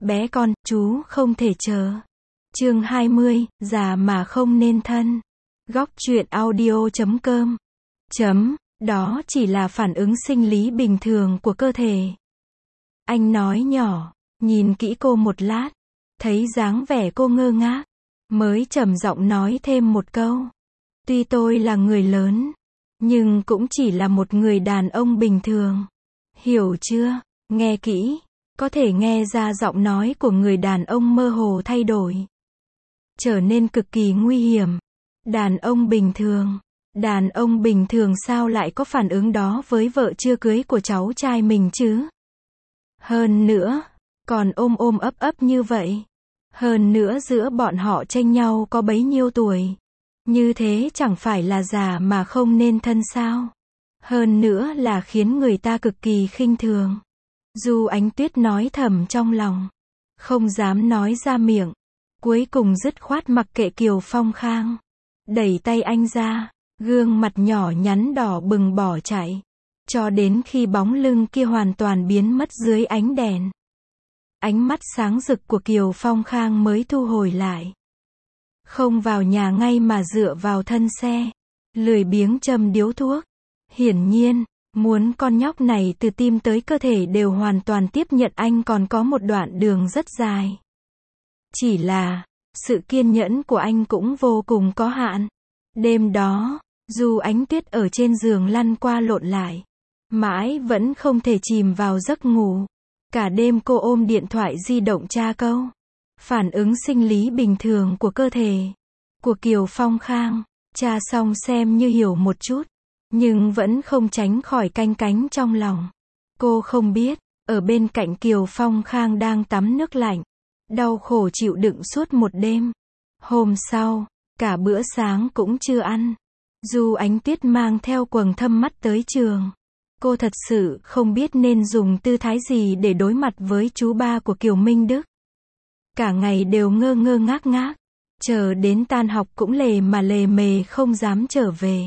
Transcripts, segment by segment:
Bé con, chú không thể chờ. Chương 20, già mà không nên thân. Góc truyện audio.com. Đó chỉ là phản ứng sinh lý bình thường của cơ thể. Anh nói nhỏ, nhìn kỹ cô một lát, thấy dáng vẻ cô ngơ ngác, mới trầm giọng nói thêm một câu. Tuy tôi là người lớn, nhưng cũng chỉ là một người đàn ông bình thường. Hiểu chưa? Nghe kỹ, có thể nghe ra giọng nói của người đàn ông mơ hồ thay đổi, trở nên cực kỳ nguy hiểm. Đàn ông bình thường sao lại có phản ứng đó với vợ chưa cưới của cháu trai mình chứ? Hơn nữa, còn ôm ôm ấp ấp như vậy. Hơn nữa giữa bọn họ chênh nhau có bấy nhiêu tuổi. Như thế chẳng phải là già mà không nên thân sao? Hơn nữa là khiến người ta cực kỳ khinh thường. Du Ánh Tuyết nói thầm trong lòng, không dám nói ra miệng. Cuối cùng dứt khoát mặc kệ Kiều Phong Khang, đẩy tay anh ra, gương mặt nhỏ nhắn đỏ bừng bỏ chạy, cho đến khi bóng lưng kia hoàn toàn biến mất dưới ánh đèn. Ánh mắt sáng rực của Kiều Phong Khang mới thu hồi lại. Không vào nhà ngay mà dựa vào thân xe, lười biếng châm điếu thuốc. Hiển nhiên, muốn con nhóc này từ tim tới cơ thể đều hoàn toàn tiếp nhận anh còn có một đoạn đường rất dài. Chỉ là, sự kiên nhẫn của anh cũng vô cùng có hạn. Đêm đó, Du Ánh Tuyết ở trên giường lăn qua lộn lại, mãi vẫn không thể chìm vào giấc ngủ. Cả đêm cô ôm điện thoại di động tra câu. Phản ứng sinh lý bình thường của cơ thể của Kiều Phong Khang, tra xong xem như hiểu một chút, nhưng vẫn không tránh khỏi canh cánh trong lòng. Cô không biết, ở bên cạnh Kiều Phong Khang đang tắm nước lạnh, đau khổ chịu đựng suốt một đêm. Hôm sau, cả bữa sáng cũng chưa ăn. Du Ánh Tuyết mang theo quầng thâm mắt tới trường. Cô thật sự không biết nên dùng tư thái gì để đối mặt với chú ba của Kiều Minh Đức. Cả ngày đều ngơ ngơ ngác ngác, chờ đến tan học cũng lề mà lề mề không dám trở về.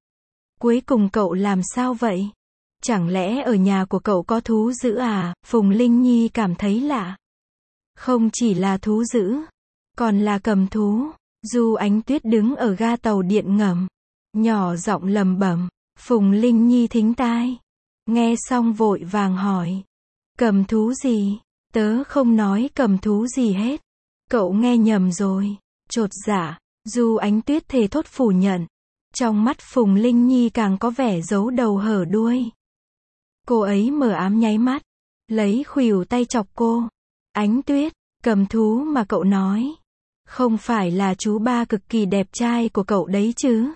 Cuối cùng cậu làm sao vậy? Chẳng lẽ ở nhà của cậu có thú dữ à? Phùng Linh Nhi cảm thấy lạ. Không chỉ là thú dữ, còn là cầm thú. Du Ánh Tuyết đứng ở ga tàu điện ngầm, nhỏ giọng lẩm bẩm. Phùng Linh Nhi thính tai, nghe xong vội vàng hỏi. Cầm thú gì? Tớ không nói cầm thú gì hết. Cậu nghe nhầm rồi. Chột dạ, Du Ánh Tuyết thề thốt phủ nhận. Trong mắt Phùng Linh Nhi càng có vẻ giấu đầu hở đuôi. Cô ấy mờ ám nháy mắt, lấy khuỷu tay chọc cô. Ánh Tuyết, cầm thú mà cậu nói, không phải là chú ba cực kỳ đẹp trai của cậu đấy chứ?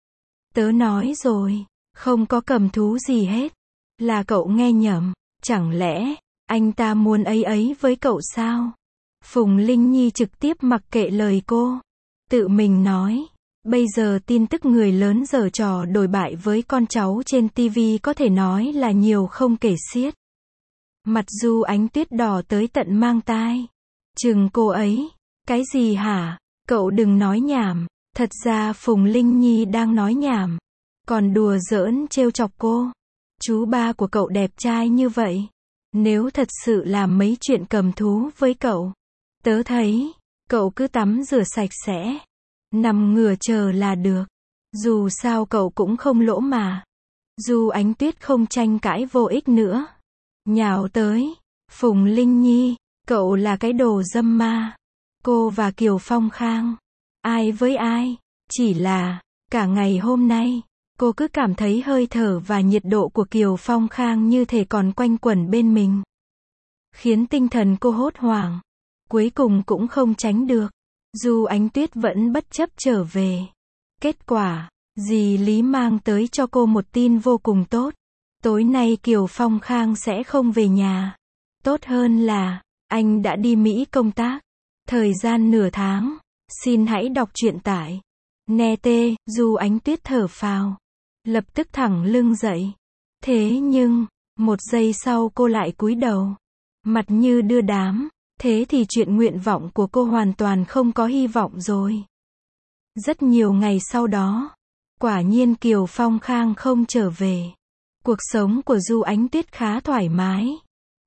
Tớ nói rồi, không có cầm thú gì hết. Là cậu nghe nhầm. Chẳng lẽ anh ta muốn ấy với cậu sao? Phùng Linh Nhi trực tiếp mặc kệ lời cô, tự mình nói. Bây giờ tin tức người lớn giở trò đồi bại với con cháu trên TV có thể nói là nhiều không kể xiết. Mặt Du Ánh Tuyết đỏ tới tận mang tai. Chừng cô ấy. Cái gì hả? Cậu đừng nói nhảm. Thật ra Phùng Linh Nhi đang nói nhảm, còn đùa giỡn trêu chọc cô. Chú ba của cậu đẹp trai như vậy, nếu thật sự làm mấy chuyện cầm thú với cậu, tớ thấy cậu cứ tắm rửa sạch sẽ, nằm ngửa chờ là được. Dù sao cậu cũng không lỗ mà. Du Ánh Tuyết không tranh cãi vô ích nữa, nhào tới. Phùng Linh Nhi, cậu là cái đồ dâm ma. Cô và Kiều Phong Khang, ai với ai? Chỉ là, cả ngày hôm nay, cô cứ cảm thấy hơi thở và nhiệt độ của Kiều Phong Khang như thể còn quanh quẩn bên mình, khiến tinh thần cô hốt hoảng. Cuối cùng cũng không tránh được, Du Ánh Tuyết vẫn bất chấp trở về. Kết quả, dì Lý mang tới cho cô một tin vô cùng tốt. Tối nay Kiều Phong Khang sẽ không về nhà. Tốt hơn là, anh đã đi Mỹ công tác. Thời gian nửa tháng. Xin hãy đọc truyện tại Net. Du Ánh Tuyết thở phào, lập tức thẳng lưng dậy. Thế nhưng, một giây sau cô lại cúi đầu, mặt như đưa đám. Thế thì chuyện nguyện vọng của cô hoàn toàn không có hy vọng rồi. Rất nhiều ngày sau đó, quả nhiên Kiều Phong Khang không trở về. Cuộc sống của Du Ánh Tuyết khá thoải mái.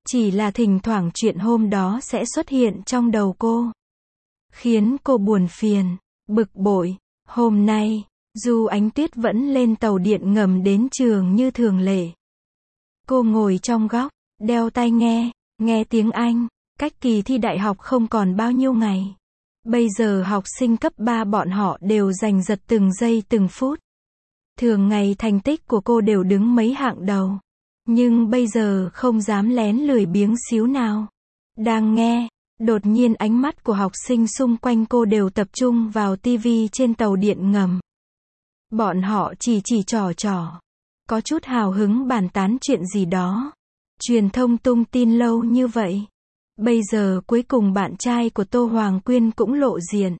Chỉ là thỉnh thoảng chuyện hôm đó sẽ xuất hiện trong đầu cô, khiến cô buồn phiền, bực bội. Hôm nay, Du Ánh Tuyết vẫn lên tàu điện ngầm đến trường như thường lệ. Cô ngồi trong góc, đeo tai nghe tiếng Anh. Cách kỳ thi đại học không còn bao nhiêu ngày. Bây giờ học sinh cấp 3 bọn họ đều giành giật từng giây từng phút. Thường ngày thành tích của cô đều đứng mấy hạng đầu. Nhưng bây giờ không dám lén lười biếng xíu nào. Đang nghe, đột nhiên ánh mắt của học sinh xung quanh cô đều tập trung vào tivi trên tàu điện ngầm. Bọn họ chỉ trò, có chút hào hứng bàn tán chuyện gì đó. Truyền thông tung tin lâu như vậy. Bây giờ cuối cùng bạn trai của Tô Hoàng Quyên cũng lộ diện.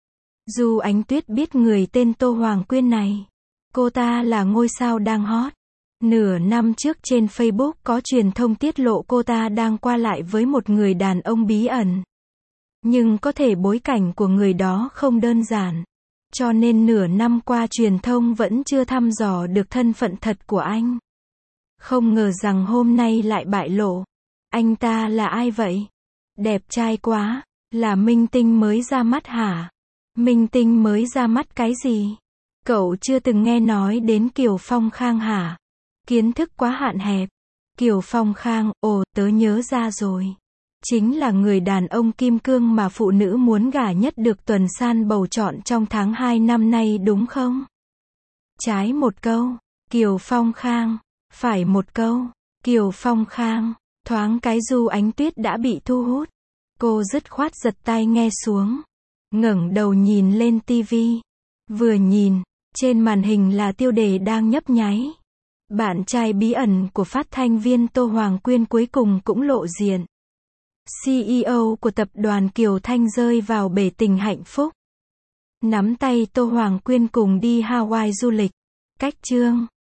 Du Ánh Tuyết biết người tên Tô Hoàng Quyên này. Cô ta là ngôi sao đang hot. Nửa năm trước trên Facebook có truyền thông tiết lộ cô ta đang qua lại với một người đàn ông bí ẩn. Nhưng có thể bối cảnh của người đó không đơn giản. Cho nên nửa năm qua truyền thông vẫn chưa thăm dò được thân phận thật của anh. Không ngờ rằng hôm nay lại bại lộ. Anh ta là ai vậy? Đẹp trai quá, là minh tinh mới ra mắt hả? Minh tinh mới ra mắt cái gì? Cậu chưa từng nghe nói đến Kiều Phong Khang hả? Kiến thức quá hạn hẹp. Kiều Phong Khang, ồ, tớ nhớ ra rồi. Chính là người đàn ông kim cương mà phụ nữ muốn gả nhất được Tuần San bầu chọn trong tháng 2 năm nay đúng không? Trái một câu, Kiều Phong Khang. Phải một câu, Kiều Phong Khang. Thoáng cái Du Ánh Tuyết đã bị thu hút. Cô dứt khoát giật tai nghe xuống. Ngẩng đầu nhìn lên tivi. Vừa nhìn, trên màn hình là tiêu đề đang nhấp nháy. Bạn trai bí ẩn của phát thanh viên Tô Hoàng Quyên cuối cùng cũng lộ diện. CEO của tập đoàn Kiều Thanh rơi vào bể tình hạnh phúc. Nắm tay Tô Hoàng Quyên cùng đi Hawaii du lịch. Cách chương